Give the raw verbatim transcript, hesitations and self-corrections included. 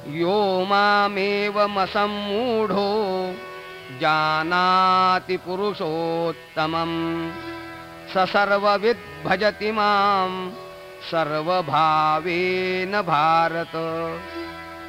यो मामेवमसम्मूढो जानाति पुरुषोत्तमं स सर्वविद् भजति मां सर्वभावेन भारत।